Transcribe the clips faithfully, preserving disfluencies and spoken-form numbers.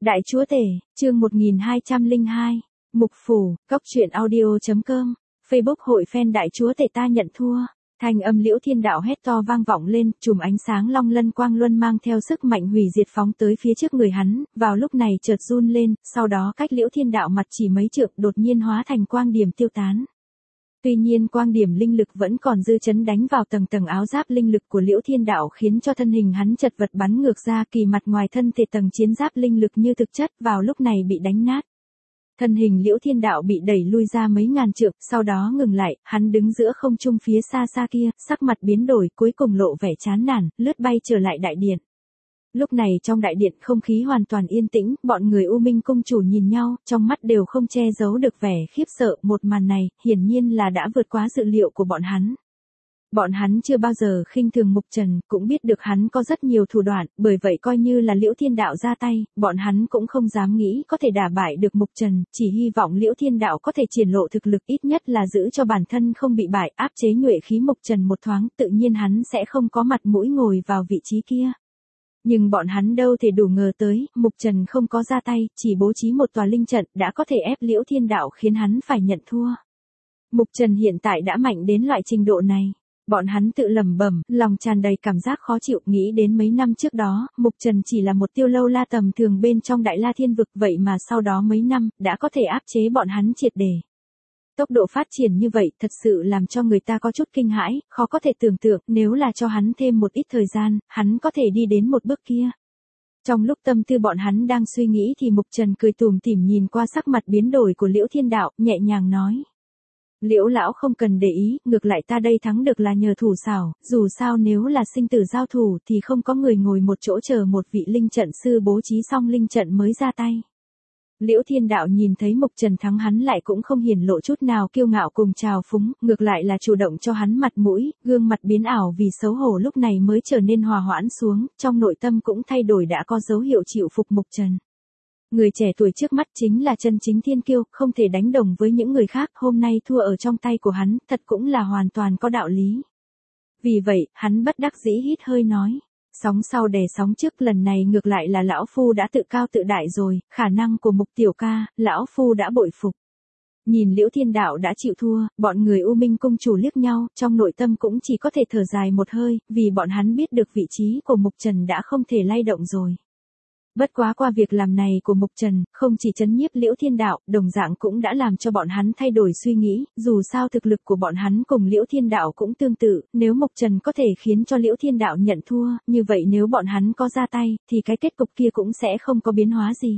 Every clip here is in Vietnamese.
Đại Chúa Tể, chương một nghìn hai trăm lẻ hai, Mục Phủ, Cóc Truyện Audio chấm com, Facebook hội fan Đại Chúa Tể ta nhận thua. Thanh âm Liễu Thiên Đạo hét to vang vọng lên, chùm ánh sáng long lân quang luân mang theo sức mạnh hủy diệt phóng tới phía trước người hắn, vào lúc này chợt run lên, sau đó cách Liễu Thiên Đạo mặt chỉ mấy trượng đột nhiên hóa thành quang điểm tiêu tán. Tuy nhiên quang điểm linh lực vẫn còn dư chấn đánh vào tầng tầng áo giáp linh lực của Liễu Thiên Đạo khiến cho thân hình hắn chật vật bắn ngược ra, kỳ mặt ngoài thân thể tầng chiến giáp linh lực như thực chất vào lúc này bị đánh nát. Thân hình Liễu Thiên Đạo bị đẩy lui ra mấy ngàn trượng, sau đó ngừng lại, hắn đứng giữa không trung phía xa xa kia, sắc mặt biến đổi, cuối cùng lộ vẻ chán nản, lướt bay trở lại đại điện. Lúc này trong đại điện không khí hoàn toàn yên tĩnh, bọn người U Minh cung chủ nhìn nhau, trong mắt đều không che giấu được vẻ khiếp sợ, một màn này, hiển nhiên là đã vượt quá dự liệu của bọn hắn. Bọn hắn chưa bao giờ khinh thường Mục Trần, cũng biết được hắn có rất nhiều thủ đoạn, bởi vậy coi như là Liễu Thiên Đạo ra tay, bọn hắn cũng không dám nghĩ có thể đả bại được Mục Trần, chỉ hy vọng Liễu Thiên Đạo có thể triển lộ thực lực ít nhất là giữ cho bản thân không bị bại, áp chế nhuệ khí Mục Trần một thoáng, tự nhiên hắn sẽ không có mặt mũi ngồi vào vị trí kia. Nhưng bọn hắn đâu thể đủ ngờ tới, Mục Trần không có ra tay, chỉ bố trí một tòa linh trận đã có thể ép Liễu Thiên Đạo khiến hắn phải nhận thua. Mục Trần hiện tại đã mạnh đến loại trình độ này. Bọn hắn tự lẩm bẩm, lòng tràn đầy cảm giác khó chịu, nghĩ đến mấy năm trước đó, Mục Trần chỉ là một tiêu lâu la tầm thường bên trong Đại La Thiên Vực, vậy mà sau đó mấy năm, đã có thể áp chế bọn hắn triệt để. Tốc độ phát triển như vậy thật sự làm cho người ta có chút kinh hãi, khó có thể tưởng tượng, nếu là cho hắn thêm một ít thời gian, hắn có thể đi đến một bước kia. Trong lúc tâm tư bọn hắn đang suy nghĩ thì Mục Trần cười tủm tỉm nhìn qua sắc mặt biến đổi của Liễu Thiên Đạo, nhẹ nhàng nói. Liễu lão không cần để ý, ngược lại ta đây thắng được là nhờ thủ xảo, dù sao nếu là sinh tử giao thủ thì không có người ngồi một chỗ chờ một vị linh trận sư bố trí xong linh trận mới ra tay. Liễu Thiên Đạo nhìn thấy Mục Trần thắng hắn lại cũng không hiển lộ chút nào kiêu ngạo cùng trào phúng, ngược lại là chủ động cho hắn mặt mũi, gương mặt biến ảo vì xấu hổ lúc này mới trở nên hòa hoãn xuống, trong nội tâm cũng thay đổi đã có dấu hiệu chịu phục Mục Trần. Người trẻ tuổi trước mắt chính là chân chính thiên kiêu, không thể đánh đồng với những người khác, hôm nay thua ở trong tay của hắn, thật cũng là hoàn toàn có đạo lý. Vì vậy, hắn bất đắc dĩ hít hơi nói, sóng sau đè sóng trước, lần này ngược lại là lão phu đã tự cao tự đại rồi, khả năng của Mục tiểu ca, lão phu đã bội phục. Nhìn Liễu Thiên Đạo đã chịu thua, bọn người U Minh cung chủ liếc nhau, trong nội tâm cũng chỉ có thể thở dài một hơi, vì bọn hắn biết được vị trí của Mục Trần đã không thể lay động rồi. Bất quá qua việc làm này của Mục Trần, không chỉ chấn nhiếp Liễu Thiên Đạo, đồng dạng cũng đã làm cho bọn hắn thay đổi suy nghĩ, dù sao thực lực của bọn hắn cùng Liễu Thiên Đạo cũng tương tự, nếu Mục Trần có thể khiến cho Liễu Thiên Đạo nhận thua, như vậy nếu bọn hắn có ra tay, thì cái kết cục kia cũng sẽ không có biến hóa gì.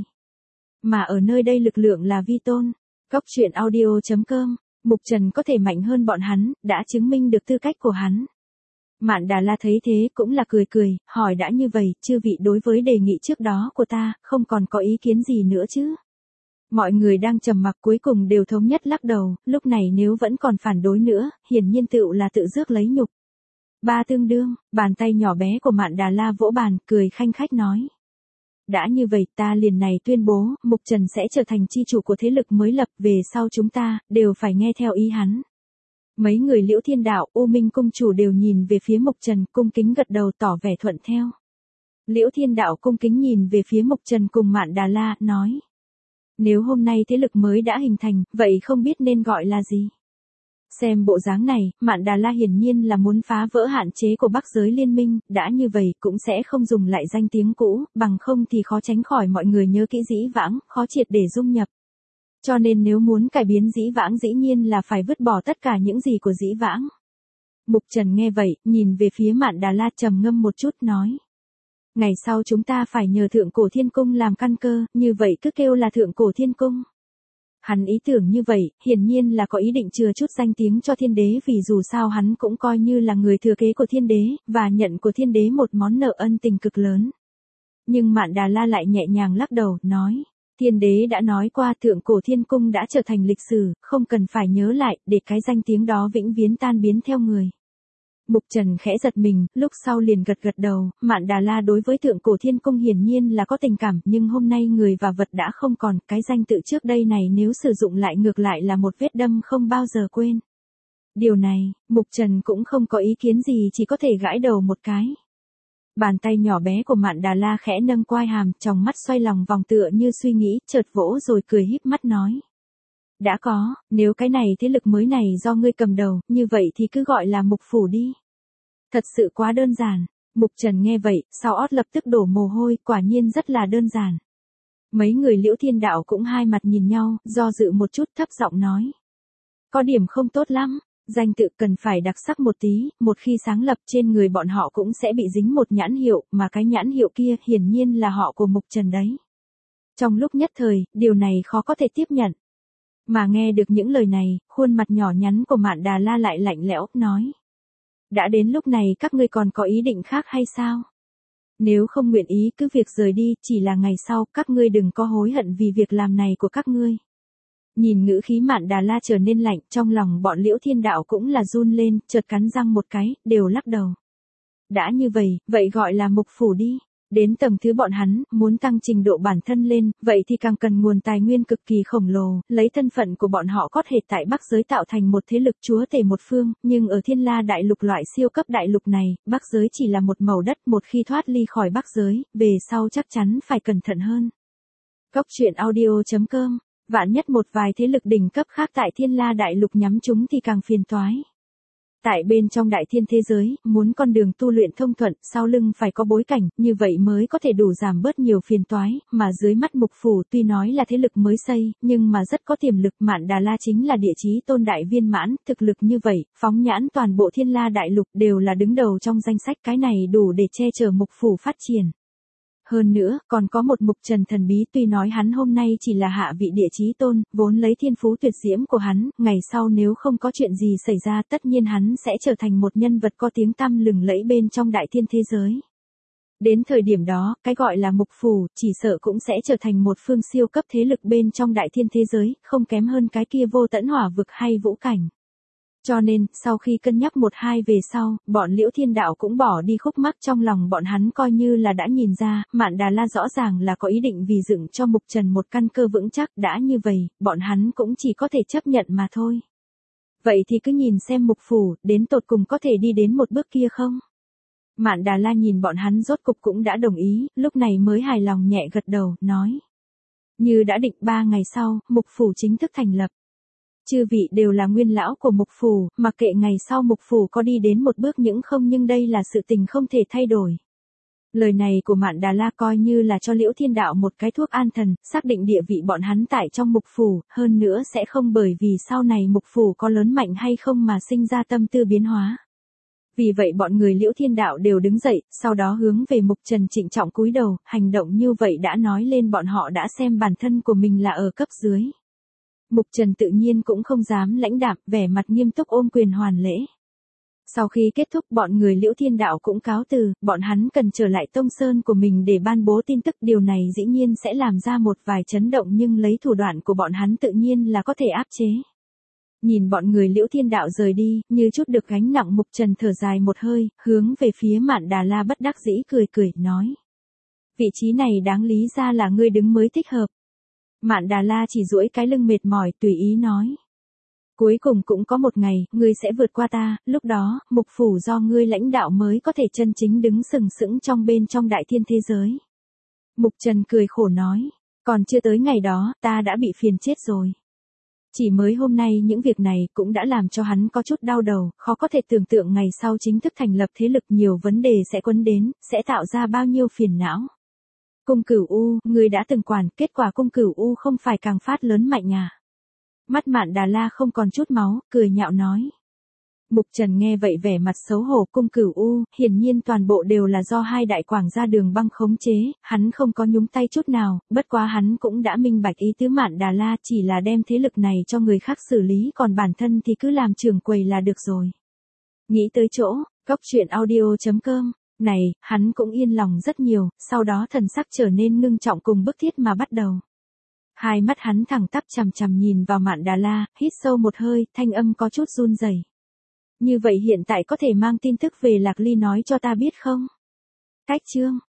Mà ở nơi đây lực lượng là vi tôn. Cóc Truyện Audio chấm com, Mục Trần có thể mạnh hơn bọn hắn, đã chứng minh được tư cách của hắn. Mạn Đà La thấy thế cũng là cười cười, hỏi đã như vậy, chư vị đối với đề nghị trước đó của ta, không còn có ý kiến gì nữa chứ? Mọi người đang trầm mặc cuối cùng đều thống nhất lắc đầu, lúc này nếu vẫn còn phản đối nữa, hiển nhiên tựu là tự rước lấy nhục. Ba tương đương, bàn tay nhỏ bé của Mạn Đà La vỗ bàn, cười khanh khách nói. Đã như vậy ta liền này tuyên bố, Mục Trần sẽ trở thành chi chủ của thế lực mới lập, về sau chúng ta, đều phải nghe theo ý hắn. Mấy người Liễu Thiên Đạo, U Minh cung chủ đều nhìn về phía Mục Trần, cung kính gật đầu tỏ vẻ thuận theo. Liễu Thiên Đạo cung kính nhìn về phía Mục Trần cùng Mạn Đà La, nói. Nếu hôm nay thế lực mới đã hình thành, vậy không biết nên gọi là gì? Xem bộ dáng này, Mạn Đà La hiển nhiên là muốn phá vỡ hạn chế của Bắc giới liên minh, đã như vậy cũng sẽ không dùng lại danh tiếng cũ, bằng không thì khó tránh khỏi mọi người nhớ kỹ dĩ vãng, khó triệt để dung nhập. Cho nên nếu muốn cải biến dĩ vãng dĩ nhiên là phải vứt bỏ tất cả những gì của dĩ vãng. Mục Trần nghe vậy, nhìn về phía Mạn Đà La trầm ngâm một chút nói. Ngày sau chúng ta phải nhờ Thượng Cổ Thiên Cung làm căn cơ, như vậy cứ kêu là Thượng Cổ Thiên Cung. Hắn ý tưởng như vậy, hiển nhiên là có ý định chừa chút danh tiếng cho thiên đế vì dù sao hắn cũng coi như là người thừa kế của thiên đế, và nhận của thiên đế một món nợ ân tình cực lớn. Nhưng Mạn Đà La lại nhẹ nhàng lắc đầu, nói. Thiên đế đã nói qua Thượng Cổ Thiên Cung đã trở thành lịch sử, không cần phải nhớ lại, để cái danh tiếng đó vĩnh viễn tan biến theo người. Mục Trần khẽ giật mình, lúc sau liền gật gật đầu, Mạn Đà La đối với Thượng Cổ Thiên Cung hiển nhiên là có tình cảm, nhưng hôm nay người và vật đã không còn, cái danh tự trước đây này nếu sử dụng lại ngược lại là một vết đâm không bao giờ quên. Điều này, Mục Trần cũng không có ý kiến gì, chỉ có thể gãi đầu một cái. Bàn tay nhỏ bé của Mạn Đà La khẽ nâng quai hàm, tròng mắt xoay lòng vòng tựa như suy nghĩ, chợt vỗ rồi cười híp mắt nói. Đã có, nếu cái này thế lực mới này do ngươi cầm đầu, như vậy thì cứ gọi là mục phủ đi. Thật sự quá đơn giản. Mục Trần nghe vậy, sau ót lập tức đổ mồ hôi, quả nhiên rất là đơn giản. Mấy người Liễu Thiên Đạo cũng hai mặt nhìn nhau, do dự một chút thấp giọng nói. Có điểm không tốt lắm, danh tự cần phải đặc sắc một tí, một khi sáng lập trên người bọn họ cũng sẽ bị dính một nhãn hiệu, mà cái nhãn hiệu kia hiển nhiên là họ của Mục Trần đấy. Trong lúc nhất thời, điều này khó có thể tiếp nhận. Mà nghe được những lời này, khuôn mặt nhỏ nhắn của Mạn Đà La lại lạnh lẽo, nói. Đã đến lúc này các ngươi còn có ý định khác hay sao? Nếu không nguyện ý cứ việc rời đi, chỉ là ngày sau các ngươi đừng có hối hận vì việc làm này của các ngươi. Nhìn ngữ khí Mạn Đà La trở nên lạnh, trong lòng bọn Liễu Thiên Đạo cũng là run lên, chợt cắn răng một cái, đều lắc đầu. Đã như vậy, vậy gọi là mục phủ đi. Đến tầng thứ bọn hắn, muốn tăng trình độ bản thân lên, vậy thì càng cần nguồn tài nguyên cực kỳ khổng lồ, lấy thân phận của bọn họ có thể tại Bắc giới tạo thành một thế lực chúa tể một phương, nhưng ở Thiên La đại lục loại siêu cấp đại lục này, Bắc giới chỉ là một mẩu đất, một khi thoát ly khỏi Bắc giới, về sau chắc chắn phải cẩn thận hơn. Cốc truyện audio chấm com, vạn nhất một vài thế lực đỉnh cấp khác tại Thiên La đại lục nhắm chúng thì càng phiền toái. Tại bên trong đại thiên thế giới, muốn con đường tu luyện thông thuận, sau lưng phải có bối cảnh, như vậy mới có thể đủ giảm bớt nhiều phiền toái, mà dưới mắt mục phủ tuy nói là thế lực mới xây, nhưng mà rất có tiềm lực. Mạn Đà La chính là địa chí tôn đại viên mãn, thực lực như vậy, phóng nhãn toàn bộ Thiên La đại lục đều là đứng đầu trong danh sách, cái này đủ để che chở mục phủ phát triển. Hơn nữa, còn có một Mục Trần thần bí, tuy nói hắn hôm nay chỉ là hạ vị địa chí tôn, vốn lấy thiên phú tuyệt diễm của hắn, ngày sau nếu không có chuyện gì xảy ra tất nhiên hắn sẽ trở thành một nhân vật có tiếng tăm lừng lẫy bên trong đại thiên thế giới. Đến thời điểm đó, cái gọi là mục phủ, chỉ sợ cũng sẽ trở thành một phương siêu cấp thế lực bên trong đại thiên thế giới, không kém hơn cái kia Vô Tẫn Hỏa vực hay Vũ Cảnh. Cho nên, sau khi cân nhắc một hai về sau, bọn Liễu Thiên Đạo cũng bỏ đi khúc mắc trong lòng bọn hắn, coi như là đã nhìn ra, Mạn Đà La rõ ràng là có ý định vì dựng cho Mục Trần một căn cơ vững chắc, đã như vậy, bọn hắn cũng chỉ có thể chấp nhận mà thôi. Vậy thì cứ nhìn xem mục phủ, đến tột cùng có thể đi đến một bước kia không? Mạn Đà La nhìn bọn hắn rốt cục cũng đã đồng ý, lúc này mới hài lòng nhẹ gật đầu, nói. Như đã định ba ngày sau, mục phủ chính thức thành lập. Chư vị đều là nguyên lão của mục phủ, mặc kệ ngày sau mục phủ có đi đến một bước những không, nhưng đây là sự tình không thể thay đổi. Lời này của Mạn Đà La coi như là cho Liễu Thiên Đạo một cái thuốc an thần, xác định địa vị bọn hắn tại trong mục phủ, hơn nữa sẽ không bởi vì sau này mục phủ có lớn mạnh hay không mà sinh ra tâm tư biến hóa. Vì vậy bọn người Liễu Thiên Đạo đều đứng dậy, sau đó hướng về Mục Trần trịnh trọng cúi đầu, hành động như vậy đã nói lên bọn họ đã xem bản thân của mình là ở cấp dưới. Mục Trần tự nhiên cũng không dám lãnh đạm, vẻ mặt nghiêm túc ôm quyền hoàn lễ. Sau khi kết thúc bọn người Liễu Thiên Đạo cũng cáo từ, bọn hắn cần trở lại tông sơn của mình để ban bố tin tức, điều này dĩ nhiên sẽ làm ra một vài chấn động nhưng lấy thủ đoạn của bọn hắn tự nhiên là có thể áp chế. Nhìn bọn người Liễu Thiên Đạo rời đi, như chút được gánh nặng, Mục Trần thở dài một hơi, hướng về phía Mạn Đà La bất đắc dĩ cười cười, nói. Vị trí này đáng lý ra là ngươi đứng mới thích hợp. Mạn Đà La chỉ duỗi cái lưng mệt mỏi tùy ý nói. Cuối cùng cũng có một ngày, ngươi sẽ vượt qua ta, lúc đó, mục phủ do ngươi lãnh đạo mới có thể chân chính đứng sừng sững trong bên trong đại thiên thế giới. Mục Trần cười khổ nói, còn chưa tới ngày đó, ta đã bị phiền chết rồi. Chỉ mới hôm nay những việc này cũng đã làm cho hắn có chút đau đầu, khó có thể tưởng tượng ngày sau chính thức thành lập thế lực nhiều vấn đề sẽ quấn đến, sẽ tạo ra bao nhiêu phiền não. Cung Cửu U, ngươi đã từng quản, kết quả Cung Cửu U không phải càng phát lớn mạnh à? Mắt Mạn Đà La không còn chút máu, cười nhạo nói. Mục Trần nghe vậy vẻ mặt xấu hổ, Cung Cửu U, hiển nhiên toàn bộ đều là do hai đại quảng gia Đường Băng khống chế, hắn không có nhúng tay chút nào, bất quá hắn cũng đã minh bạch ý tứ Mạn Đà La, chỉ là đem thế lực này cho người khác xử lý, còn bản thân thì cứ làm trưởng quầy là được rồi. Nghĩ tới chỗ, cốc truyện audio chấm com, này, hắn cũng yên lòng rất nhiều, sau đó thần sắc trở nên ngưng trọng cùng bức thiết mà bắt đầu. Hai mắt hắn thẳng tắp chằm chằm nhìn vào Mạn Đà La, hít sâu một hơi, thanh âm có chút run rẩy. Như vậy hiện tại có thể mang tin tức về Lạc Ly nói cho ta biết không? Cách chương